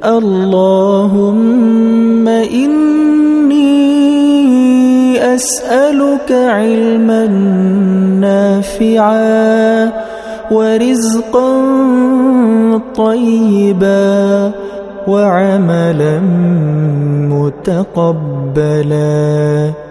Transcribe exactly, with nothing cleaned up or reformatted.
اللهم إني أسألك علما نافعا ورزقا طيبا وعملا متقبلا.